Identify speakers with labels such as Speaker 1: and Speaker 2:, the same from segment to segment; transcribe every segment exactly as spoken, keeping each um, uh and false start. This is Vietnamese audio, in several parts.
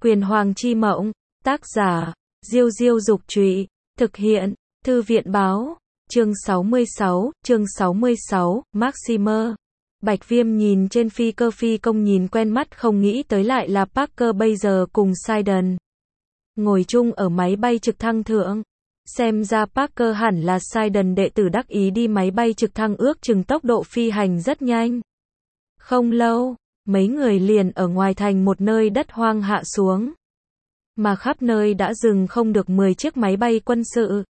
Speaker 1: Quyền Hoàng chi mộng, tác giả, Diêu Diêu Dục Trụy, thực hiện, Thư viện Báo, chương sáu mươi sáu, chương sáu mươi sáu, Maximer. Bạch Viêm nhìn trên phi cơ phi công nhìn quen mắt không nghĩ tới lại là Parker bây giờ cùng Sidon. Ngồi chung ở máy bay trực thăng thượng. Xem ra Parker hẳn là Sidon đệ tử đắc ý đi máy bay trực thăng ước chừng tốc độ phi hành rất nhanh. Không lâu, mấy người liền ở ngoài thành một nơi đất hoang hạ xuống. Mà khắp nơi đã dừng không được mười chiếc máy bay quân sự.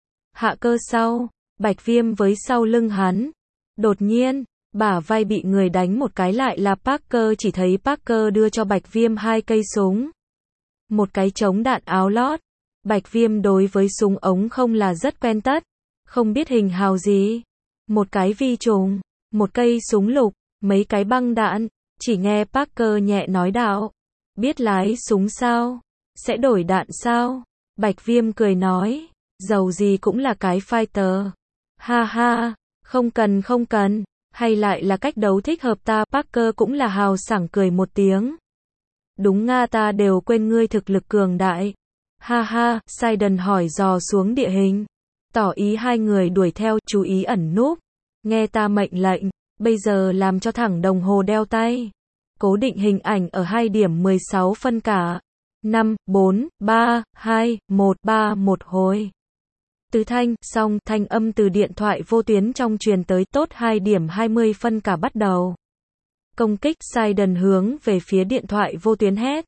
Speaker 1: Hạ cơ sau, Bạch Viêm với sau lưng hắn. Đột nhiên, bả vai bị người đánh một cái lại là Parker, chỉ thấy Parker đưa cho Bạch Viêm hai cây súng. Một cái chống đạn áo lót. Bạch Viêm đối với súng ống không là rất quen tất. Không biết hình hào gì. Một cái vi trùng, một cây súng lục, mấy cái băng đạn. Chỉ nghe Parker nhẹ nói đạo. Biết lái súng sao? Sẽ đổi đạn sao? Bạch Viêm cười nói. Dầu gì cũng là cái fighter. Ha ha, không cần không cần. Hay lại là cách đấu thích hợp ta? Parker cũng là hào sảng cười một tiếng. Đúng nga, ta đều quên ngươi thực lực cường đại. Ha ha, Sidon hỏi dò xuống địa hình. Tỏ ý hai người đuổi theo, chú ý ẩn núp. Nghe ta mệnh lệnh, bây giờ làm cho thẳng đồng hồ đeo tay. Cố định hình ảnh ở hai điểm mười sáu phân cả. năm, bốn, ba, hai, một, ba, một hồi. Từ thanh, xong, thanh âm từ điện thoại vô tuyến trong truyền tới tốt hai điểm hai mươi phân cả bắt đầu. Công kích. Sidon hướng về phía điện thoại vô tuyến hét.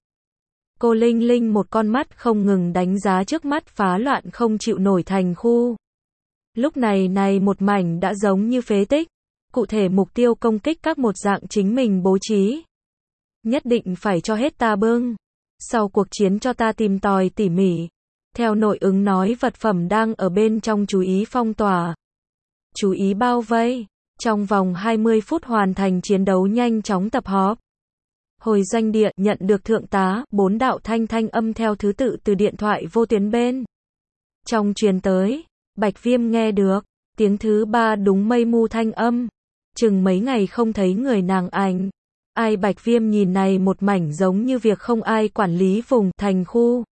Speaker 1: Cô Linh Linh một con mắt không ngừng đánh giá trước mắt phá loạn không chịu nổi thành khu. Lúc này này một mảnh đã giống như phế tích. Cụ thể mục tiêu công kích các một dạng chính mình bố trí. Nhất định phải cho hết ta bưng. Sau cuộc chiến cho ta tìm tòi tỉ mỉ. Theo nội ứng nói vật phẩm đang ở bên trong chú ý phong tỏa. Chú ý bao vây. Trong vòng hai mươi phút hoàn thành chiến đấu nhanh chóng tập họp. Hồi doanh địa nhận được thượng tá, bốn đạo thanh thanh âm theo thứ tự từ điện thoại vô tuyến bên. Trong truyền tới, Bạch Viêm nghe được, tiếng thứ ba đúng mây mu thanh âm. Chừng mấy ngày không thấy người nàng ảnh. Ai? Bạch Viêm nhìn này một mảnh giống như việc không ai quản lý vùng thành khu.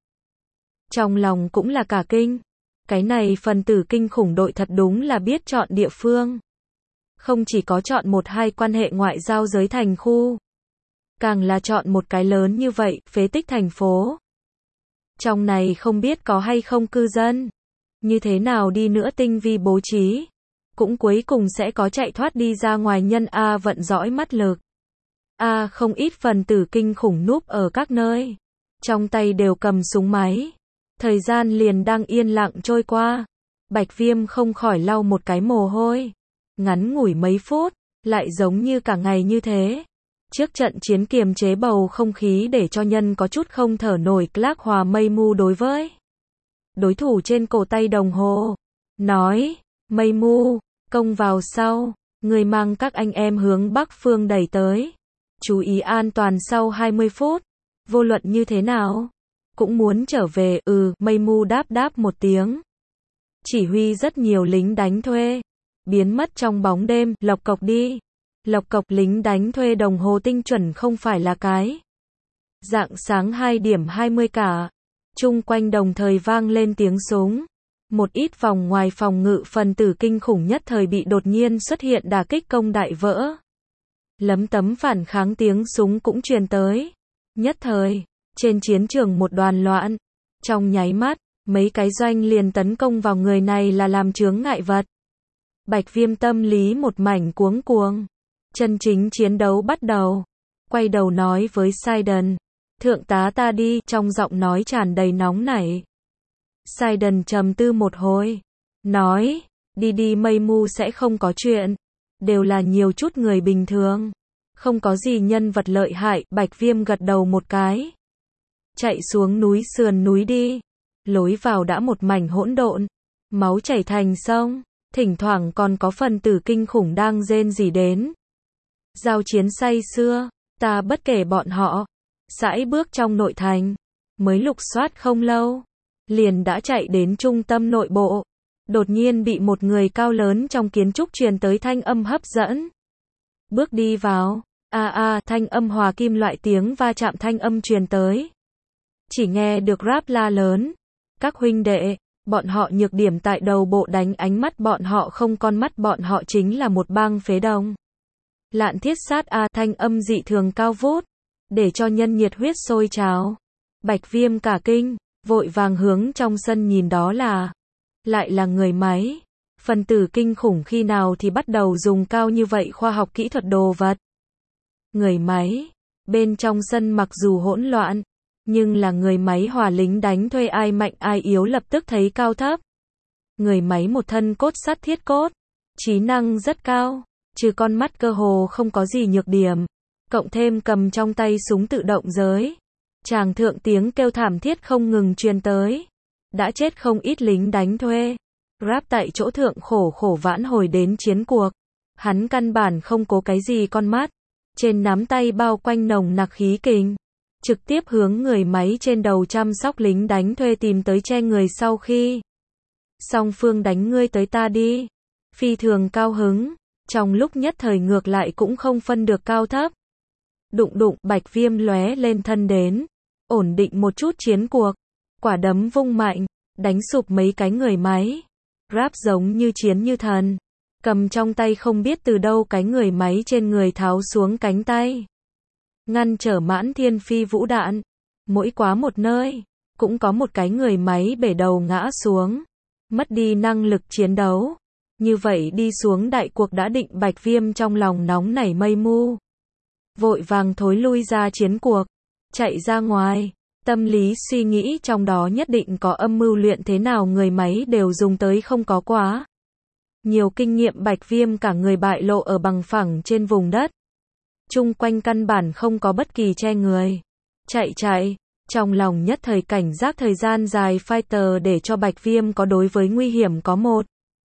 Speaker 1: Trong lòng cũng là cả kinh. Cái này phần tử kinh khủng đội thật đúng là biết chọn địa phương. Không chỉ có chọn một hai quan hệ ngoại giao giới thành khu. Càng là chọn một cái lớn như vậy, phế tích thành phố. Trong này không biết có hay không cư dân. Như thế nào đi nữa tinh vi bố trí. Cũng cuối cùng sẽ có chạy thoát đi ra ngoài nhân A vận dõi mắt lực. A không ít phần tử kinh khủng núp ở các nơi. Trong tay đều cầm súng máy. Thời gian liền đang yên lặng trôi qua. Bạch Viêm không khỏi lau một cái mồ hôi. Ngắn ngủi mấy phút, lại giống như cả ngày như thế. Trước trận chiến kiềm chế bầu không khí để cho nhân có chút không thở nổi. Clark hòa mây mu đối với đối thủ trên cổ tay đồng hồ. Nói, mây mu, công vào sau. Người mang các anh em hướng bắc phương đẩy tới. Chú ý an toàn sau hai mươi phút. Vô luận như thế nào? Cũng muốn trở về. Ừ, mây mu đáp đáp một tiếng. Chỉ huy rất nhiều lính đánh thuê. Biến mất trong bóng đêm. Lộc cộc đi. Lộc cộc lính đánh thuê đồng hồ tinh chuẩn không phải là cái. Rạng sáng hai điểm hai mươi cả. Chung quanh đồng thời vang lên tiếng súng. Một ít vòng ngoài phòng ngự phần tử kinh khủng nhất thời bị đột nhiên xuất hiện đả kích công đại vỡ. Lấm tấm phản kháng tiếng súng cũng truyền tới. Nhất thời, trên chiến trường một đoàn loạn. Trong nháy mắt, mấy cái doanh liền tấn công vào người này là làm chướng ngại vật. Bạch Viêm tâm lý một mảnh cuống cuồng. Chân chính chiến đấu bắt đầu. Quay đầu nói với Sidon. Thượng tá ta đi, trong giọng nói tràn đầy nóng nảy. Sidon trầm tư một hồi. Nói, đi đi mây mu sẽ không có chuyện. Đều là nhiều chút người bình thường. Không có gì nhân vật lợi hại. Bạch Viêm gật đầu một cái. Chạy xuống núi sườn núi đi. Lối vào đã một mảnh hỗn độn. Máu chảy thành sông. Thỉnh thoảng còn có phần tử kinh khủng đang rên rỉ đến. Giao chiến say xưa, ta bất kể bọn họ. Sải bước trong nội thành. Mới lục soát không lâu. Liền đã chạy đến trung tâm nội bộ. Đột nhiên bị một người cao lớn trong kiến trúc truyền tới thanh âm hấp dẫn. Bước đi vào. A a thanh âm hòa kim loại tiếng va chạm thanh âm truyền tới. Chỉ nghe được Rap la lớn. Các huynh đệ, bọn họ nhược điểm tại đầu bộ đánh ánh mắt bọn họ không con mắt bọn họ chính là một bang phế đông. Lạn thiết sát a thanh âm dị thường cao vút, để cho nhân nhiệt huyết sôi trào. Bạch Viêm cả kinh, vội vàng hướng trong sân nhìn đó là, lại là người máy. Phần tử kinh khủng khi nào thì bắt đầu dùng cao như vậy khoa học kỹ thuật đồ vật. Người máy, bên trong sân mặc dù hỗn loạn, nhưng là người máy hòa lính đánh thuê ai mạnh ai yếu lập tức thấy cao thấp. Người máy một thân cốt sắt thiết cốt, trí năng rất cao, trừ con mắt cơ hồ không có gì nhược điểm, cộng thêm cầm trong tay súng tự động giới. Tràng thượng tiếng kêu thảm thiết không ngừng truyền tới. Đã chết không ít lính đánh thuê. Rap tại chỗ thượng khổ khổ vãn hồi đến chiến cuộc. Hắn căn bản không cố cái gì con mắt. Trên nắm tay bao quanh nồng nặc khí kình. Trực tiếp hướng người máy trên đầu chăm sóc lính đánh thuê tìm tới che người sau khi. Song phương đánh ngươi tới ta đi. Phi thường cao hứng. Trong lúc nhất thời ngược lại cũng không phân được cao thấp. Đụng đụng, Bạch Viêm lóe lên thân đến. Ổn định một chút chiến cuộc. Quả đấm vung mạnh. Đánh sụp mấy cái người máy. Rap giống như chiến như thần. Cầm trong tay không biết từ đâu cái người máy trên người tháo xuống cánh tay. Ngăn trở mãn thiên phi vũ đạn. Mỗi quá một nơi, cũng có một cái người máy bể đầu ngã xuống. Mất đi năng lực chiến đấu. Như vậy đi xuống đại cuộc đã định. Bạch Viêm trong lòng nóng nảy mây mu. Vội vàng thối lui ra chiến cuộc. Chạy ra ngoài. Tâm lý suy nghĩ trong đó nhất định có âm mưu luyện thế nào người máy đều dùng tới không có quá. Nhiều kinh nghiệm. Bạch Viêm cả người bại lộ ở bằng phẳng trên vùng đất. Chung quanh căn bản không có bất kỳ che người. Chạy chạy. Trong lòng nhất thời cảnh giác thời gian dài fighter để cho Bạch Viêm có đối với nguy hiểm có một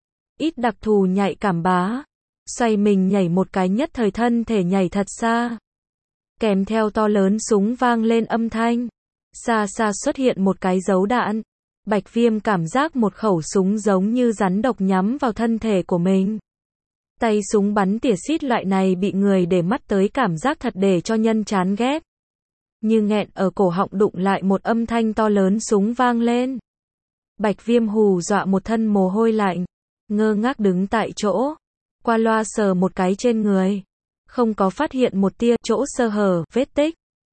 Speaker 1: ít đặc thù nhạy cảm bá. Xoay mình nhảy một cái nhất thời thân thể nhảy thật xa. Kèm theo to lớn súng vang lên âm thanh. Xa xa xuất hiện một cái dấu đạn. Bạch Viêm cảm giác một khẩu súng giống như rắn độc nhắm vào thân thể của mình. Tay súng bắn tỉa xít loại này bị người để mắt tới cảm giác thật để cho nhân chán ghét. Như nghẹn ở cổ họng đụng lại một âm thanh to lớn súng vang lên. Bạch Viêm hù dọa một thân mồ hôi lạnh. Ngơ ngác đứng tại chỗ. Qua loa sờ một cái trên người. Không có phát hiện một tia chỗ sơ hở, vết tích.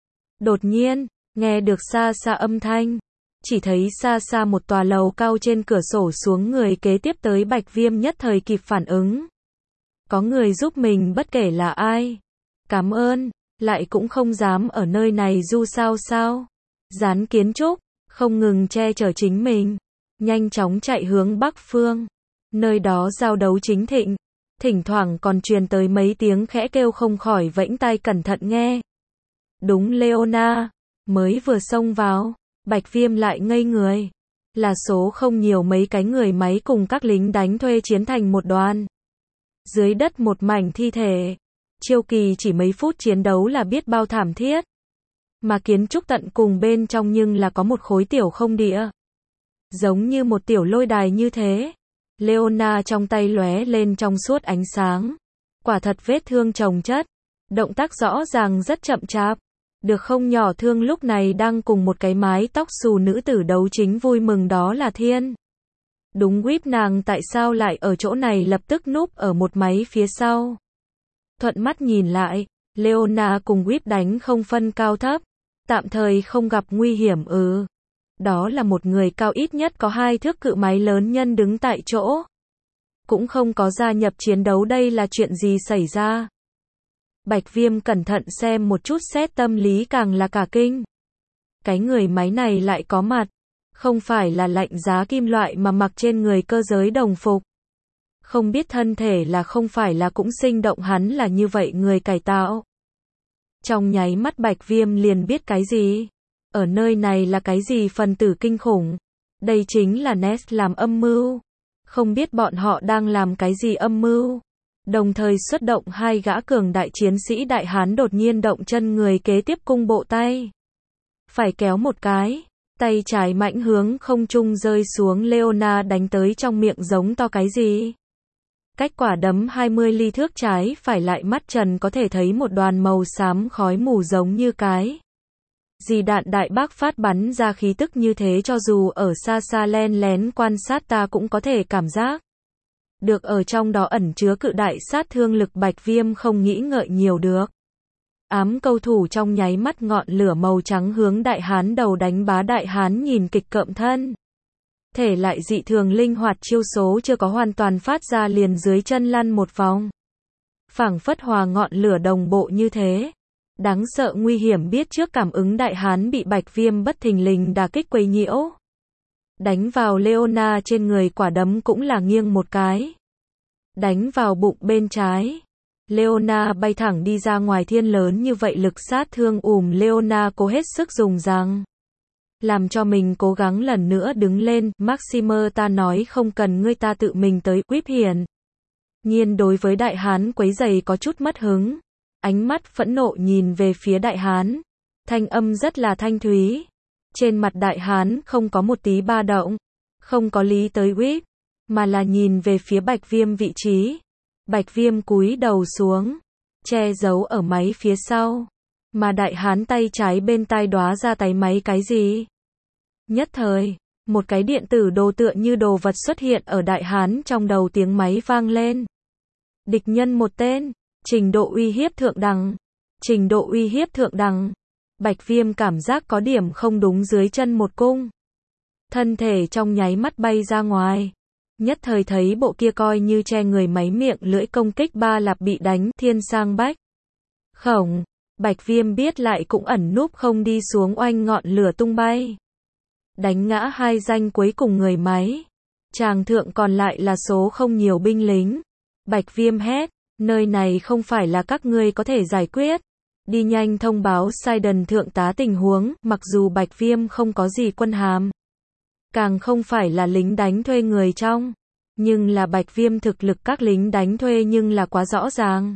Speaker 1: Đột nhiên, nghe được xa xa âm thanh. Chỉ thấy xa xa một tòa lầu cao trên cửa sổ xuống người kế tiếp tới. Bạch Viêm nhất thời kịp phản ứng. Có người giúp mình bất kể là ai. Cảm ơn, lại cũng không dám ở nơi này du sao sao. Dán kiến trúc, không ngừng che chở chính mình. Nhanh chóng chạy hướng bắc phương. Nơi đó giao đấu chính thịnh. Thỉnh thoảng còn truyền tới mấy tiếng khẽ kêu không khỏi vẫy tai cẩn thận nghe. Đúng Leona, mới vừa xông vào. Bạch Viêm lại ngây người. Là số không nhiều mấy cái người máy cùng các lính đánh thuê chiến thành một đoàn. Dưới đất một mảnh thi thể. Chiêu kỳ chỉ mấy phút chiến đấu là biết bao thảm thiết. Mà kiến trúc tận cùng bên trong nhưng là có một khối tiểu không địa. Giống như một tiểu lôi đài như thế. Leona trong tay lóe lên trong suốt ánh sáng. Quả thật vết thương chồng chất. Động tác rõ ràng rất chậm chạp. Được không nhỏ thương lúc này đang cùng một cái mái tóc xù nữ tử đấu chính vui mừng đó là Thiên. Đúng Whip nàng tại sao lại ở chỗ này lập tức núp ở một máy phía sau. Thuận mắt nhìn lại, Leona cùng Whip đánh không phân cao thấp. Tạm thời không gặp nguy hiểm ừ. Đó là một người cao ít nhất có hai thước cự máy lớn nhân đứng tại chỗ. Cũng không có gia nhập chiến đấu đây là chuyện gì xảy ra. Bạch Viêm cẩn thận xem một chút xét tâm lý càng là cả kinh. Cái người máy này lại có mặt. Không phải là lạnh giá kim loại mà mặc trên người cơ giới đồng phục. Không biết thân thể là không phải là cũng sinh động hắn là như vậy người cải tạo. Trong nháy mắt Bạch Viêm liền biết cái gì. Ở nơi này là cái gì phần tử kinh khủng. Đây chính là Nest làm âm mưu. Không biết bọn họ đang làm cái gì âm mưu. Đồng thời xuất động hai gã cường đại chiến sĩ đại hán đột nhiên động chân người kế tiếp cung bộ tay. Phải kéo một cái. Tay trái mạnh hướng không trung rơi xuống Leona đánh tới trong miệng giống to cái gì. Cách quả đấm hai mươi ly thước trái phải lại mắt trần có thể thấy một đoàn màu xám khói mù giống như cái Gì đạn đại bác phát bắn ra khí tức như thế cho dù ở xa xa len lén quan sát ta cũng có thể cảm giác được ở trong đó ẩn chứa cự đại sát thương lực. Bạch Viêm không nghĩ ngợi nhiều được. Ám câu thủ trong nháy mắt ngọn lửa màu trắng hướng đại hán đầu đánh bá. Đại hán nhìn kịch cộm thân thể lại dị thường linh hoạt, chiêu số chưa có hoàn toàn phát ra liền dưới chân lăn một vòng. Phảng phất hòa ngọn lửa đồng bộ như thế. Đáng sợ nguy hiểm biết trước cảm ứng đại hán bị Bạch Viêm bất thình lình đả kích quấy nhiễu. Đánh vào Leona trên người, quả đấm cũng là nghiêng một cái. Đánh vào bụng bên trái. Leona bay thẳng đi ra ngoài. Thiên lớn như vậy lực sát thương ùm. Leona cố hết sức dùng răng làm cho mình cố gắng lần nữa đứng lên. Maximer, ta nói không cần ngươi, ta tự mình tới. Quýp hiển nhiên đối với đại hán quấy giày có chút mất hứng. Ánh mắt phẫn nộ nhìn về phía đại hán. Thanh âm rất là thanh thúy. Trên mặt đại hán không có một tí ba động. Không có lý tới Quýp, mà là nhìn về phía Bạch Viêm vị trí. Bạch Viêm cúi đầu xuống, che giấu ở máy phía sau. Mà đại hán tay trái bên tai đóa ra tay máy cái gì? Nhất thời, một cái điện tử đồ tựa như đồ vật xuất hiện ở đại hán trong đầu, tiếng máy vang lên. Địch nhân một tên, trình độ uy hiếp thượng đẳng. Trình độ uy hiếp thượng đẳng. Bạch Viêm cảm giác có điểm không đúng, dưới chân một cung. Thân thể trong nháy mắt bay ra ngoài. Nhất thời thấy bộ kia coi như che người máy miệng lưỡi công kích ba lạp bị đánh thiên sang bách khổng. Bạch Viêm biết lại cũng ẩn núp không đi xuống, oanh ngọn lửa tung bay. Đánh ngã hai danh cuối cùng người máy. Tràng thượng còn lại là số không nhiều binh lính. Bạch Viêm hét, nơi này không phải là các ngươi có thể giải quyết. Đi nhanh thông báo Sidon thượng tá tình huống. Mặc dù Bạch Viêm không có gì quân hàm, càng không phải là lính đánh thuê người trong, nhưng là Bạch Viêm thực lực các lính đánh thuê nhưng là quá rõ ràng.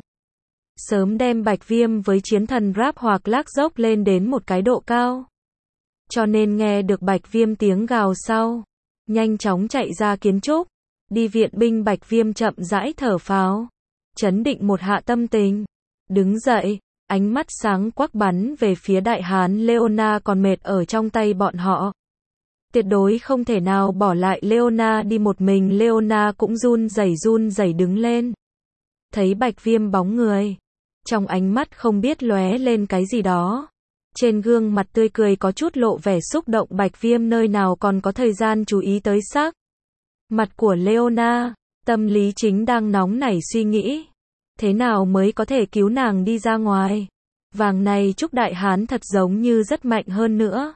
Speaker 1: Sớm đem Bạch Viêm với chiến thần rap hoặc lác dốc lên đến một cái độ cao. Cho nên nghe được Bạch Viêm tiếng gào sau, nhanh chóng chạy ra kiến trúc, đi viện binh. Bạch Viêm chậm rãi thở phào, chấn định một hạ tâm tình, đứng dậy, ánh mắt sáng quắc bắn về phía đại hán. Leona còn mệt ở trong tay bọn họ. Tuyệt đối không thể nào bỏ lại Leona đi một mình. Leona cũng run rẩy run rẩy đứng lên. Thấy Bạch Viêm bóng người, trong ánh mắt không biết lóe lên cái gì đó. Trên gương mặt tươi cười có chút lộ vẻ xúc động. Bạch Viêm nơi nào còn có thời gian chú ý tới sắc mặt của Leona, tâm lý chính đang nóng nảy suy nghĩ. Thế nào mới có thể cứu nàng đi ra ngoài? Vàng này chúc đại hán thật giống như rất mạnh hơn nữa.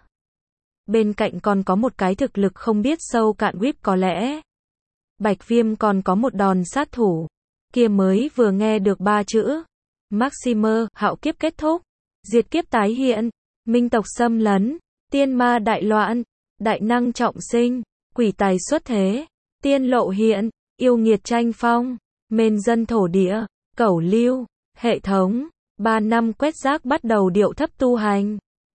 Speaker 1: Bên cạnh còn có một cái thực lực không biết sâu cạn Whip, có lẽ Bạch Viêm còn có một đòn sát thủ. Kia mới vừa nghe được ba chữ Maximer, hạo kiếp kết thúc, diệt kiếp tái hiện, minh tộc xâm lấn, tiên ma đại loạn, đại năng trọng sinh, quỷ tài xuất thế, tiên lộ hiện, yêu nghiệt tranh phong, mên dân thổ địa, cẩu lưu, hệ thống, ba năm quét rác bắt đầu điệu thấp tu hành.